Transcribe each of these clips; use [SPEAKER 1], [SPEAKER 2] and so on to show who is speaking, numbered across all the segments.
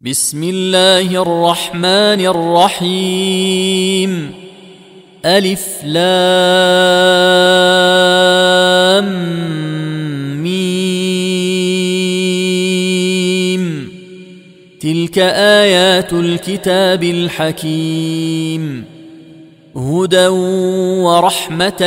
[SPEAKER 1] بسم الله الرحمن الرحيم. ألف لام ميم. تلك آيات الكتاب الحكيم، هدى ورحمة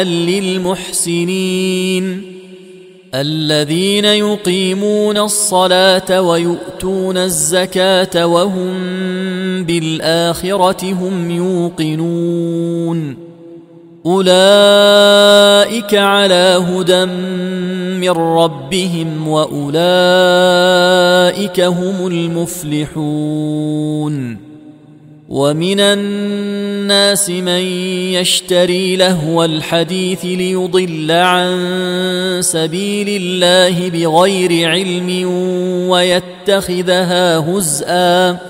[SPEAKER 1] للمحسنين الذين يقيمون الصلاة ويؤتون الزكاة وهم بالآخرة هم يوقنون. أولئك على هدى من ربهم وأولئك هم المفلحون. ومن الناس من يشتري لهو الحديث ليضل عن سبيل الله بغير علم ويتخذها هزءا،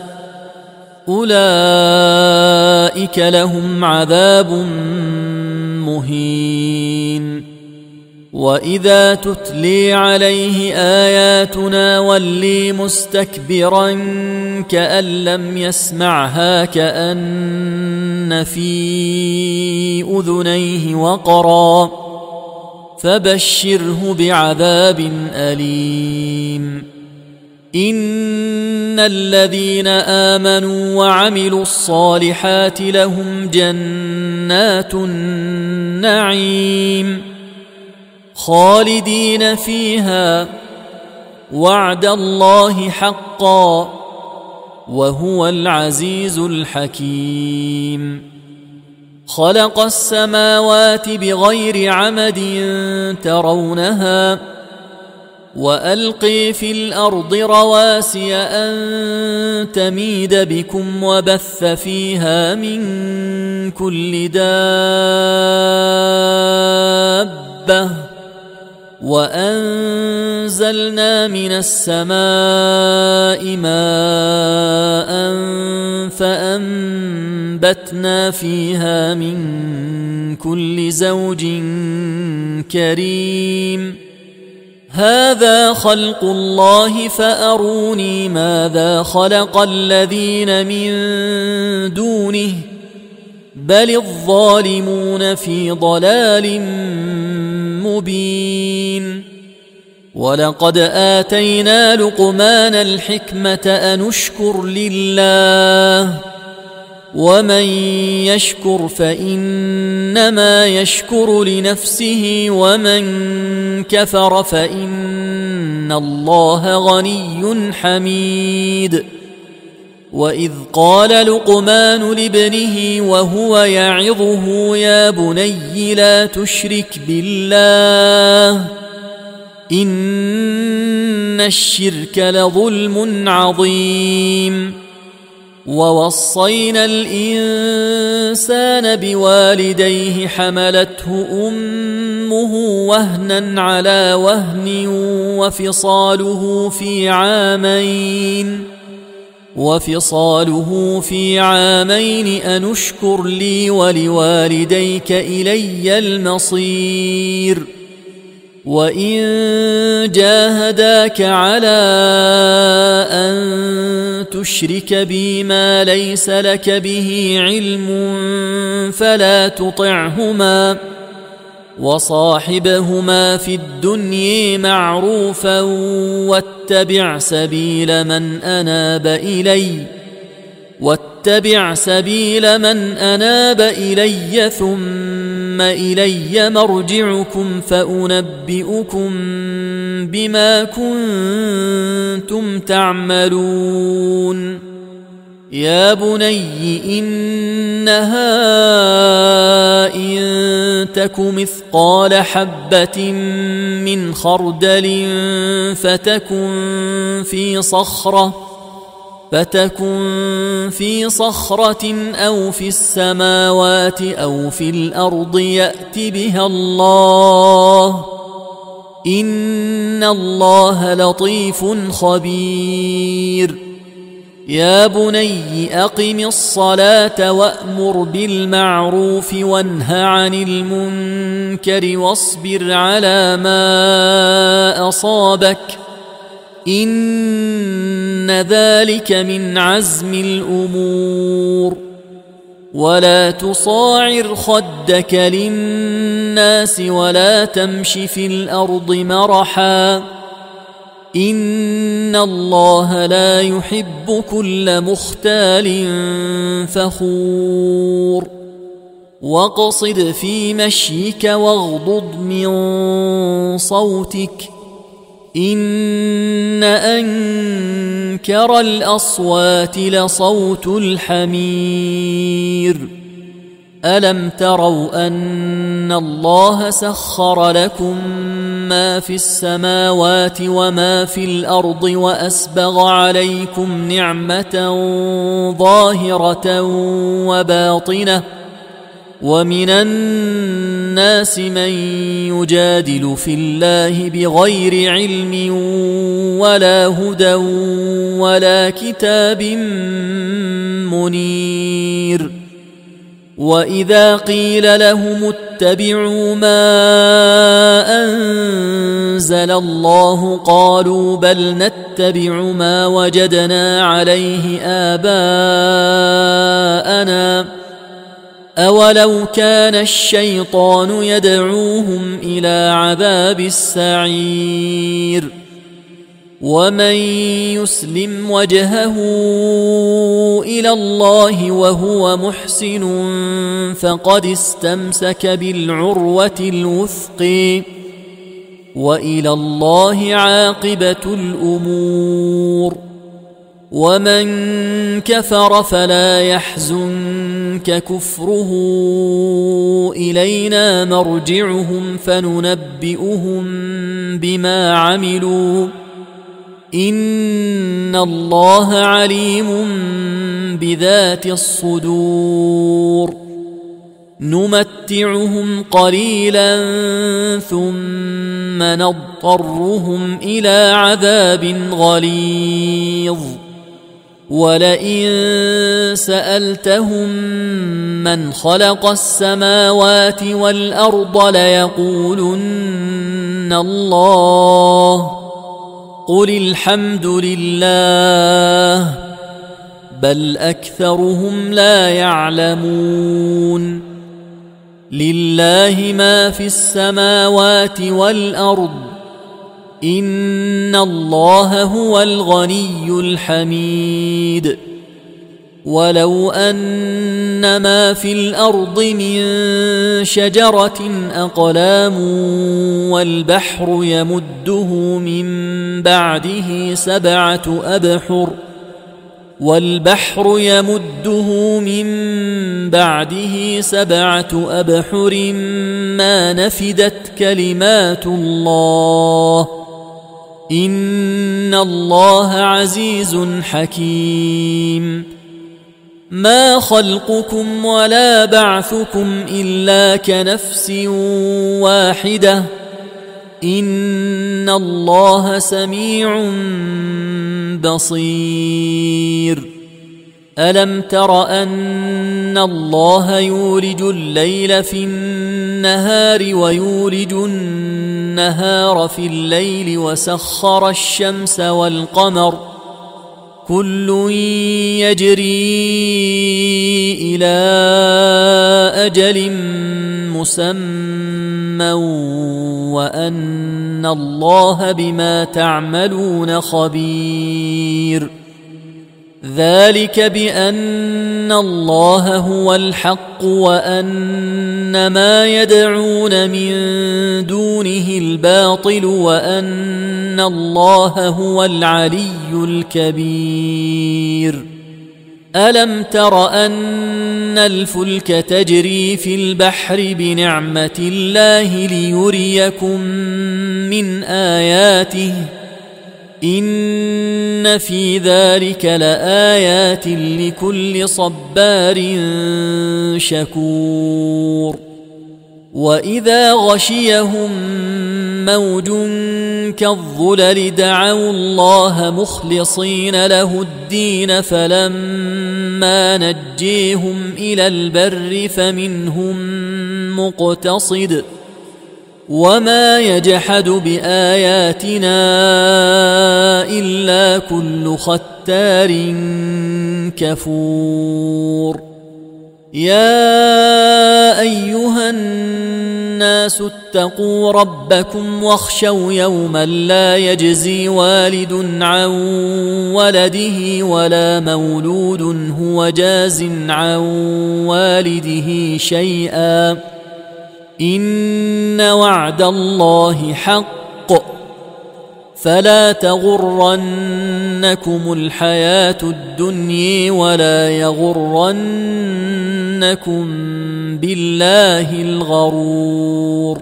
[SPEAKER 1] أولئك لهم عذاب مهين. وإذا تتلي عليه آياتنا ولي مستكبرا كأن لم يسمعها كأن في أذنيه وقرا، فبشره بعذاب أليم. إن الذين آمنوا وعملوا الصالحات لهم جنات النعيم خالدين فيها، وعد الله حقا، وهو العزيز الحكيم. خلق السماوات بغير عمد ترونها، وألقي في الأرض رواسي أن تميد بكم وبث فيها من كل دابة، وأنزلنا من السماء ماء فأنبتنا فيها من كل زوج كريم. هذا خلق الله فأروني ماذا خلق الذين من دونه، بل الظالمون في ضلال مبين. ولقد آتينا لقمان الحكمة أن اشكر لله، ومن يشكر فإنما يشكر لنفسه، ومن كفر فإن الله غني حميد. وإذ قال لقمان لابنه وهو يعظه يا بني لا تشرك بالله إن الشرك لظلم عظيم. ووصينا الإنسان بوالديه حملته أمه وهنا على وهن وفصاله في عامين أن اشكر لي ولوالديك إلي المصير. وإن جاهداك على أن تشرك بي ما ليس لك به علم فلا تطعهما، وصاحبهما في الدنيا معروفا واتبع سبيل من أناب إلي ثم إلي مرجعكم فأنبئكم بما كنتم تعملون. يا بني إنها إن تك مثقال حبة من خردل فتكن في صخرة أو في السماوات أو في الأرض يأت بها الله، إن الله لطيف خبير. يا بني أقم الصلاة وأمر بالمعروف وانه عن المنكر واصبر على ما أصابك إن ذلك من عزم الأمور. ولا تصاعر خدك للناس ولا تمش في الأرض مرحا إن الله لا يحب كل مختال فخور. واقصد في مشيك واغضض من صوتك إن أنكر الأصوات لصوت الحمير. ألم تروا أن الله سخر لكم ما في السماوات وما في الأرض وأسبغ عليكم نعمة ظاهرة وباطنة ومن الناس من يجادل في الله بغير علم ولا هدى ولا كتاب منير. وإذا قيل لهم اتبعوا ما أنزل الله قالوا بل نتبع ما وجدنا عليه آباءنا أولو كان الشيطان يدعوهم إلى عذاب السعير. ومن يسلم وجهه إلى الله وهو محسن فقد استمسك بالعروة الوثقى وإلى الله عاقبة الأمور. ومن كفر فلا يحزنك كفره إلينا مرجعهم فننبئهم بما عملوا إن الله عليم بذات الصدور. نمتعهم قليلا ثم نضطرهم إلى عذاب غليظ. ولئن سألتهم من خلق السماوات والأرض ليقولن الله قل الحمد لله بل أكثرهم لا يعلمون. لله ما في السماوات والأرض إن الله هو الغني الحميد. ولو أن ما في الأرض من شجرة أقلام والبحر يمده من بعده سبعة أبحر ما نفدت كلمات الله إن الله عزيز حكيم. ما خلقكم ولا بعثكم إلا كنفس واحدة إن الله سميع بصير. ألم تر أن الله يولج الليل في النهار ويولج النهار في الليل وسخر الشمس والقمر كل يجري إلى أجل مسمى وأن الله بما تعملون خبير. ذلك بأن الله هو الحق وأن ما يدعون من دونه الباطل وأن الله هو العلي الكبير. ألم تر أن الفلك تجري في البحر بنعمة الله ليريكم من آياته إن في ذلك لآيات لكل صبار شكور. وإذا غشيهم موج كالظلل دعوا الله مخلصين له الدين فلما نجيهم إلى البر فمنهم مقتصد وما يجحد بآياتنا إلا كل ختار مختار كفور يا أيها الناس اتقوا ربكم واخشوا يوما لا يجزي والد عن ولده ولا مولود هو جاز عن والده شيئا إن وعد الله حق فلا تغرنكم الحياة الدنيا ولا يغرنكم بالله الغرور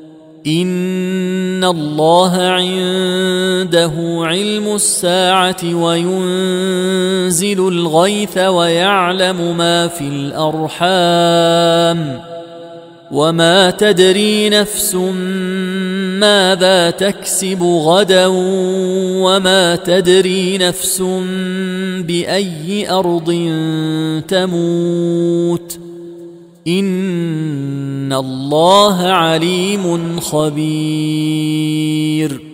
[SPEAKER 1] إن الله عنده علم الساعة وينزل الغيث ويعلم ما في الأرحام وما تدري نفس ماذا تكسب غدا وما تدري نفس بأي أرض تموت إن الله عليم خبير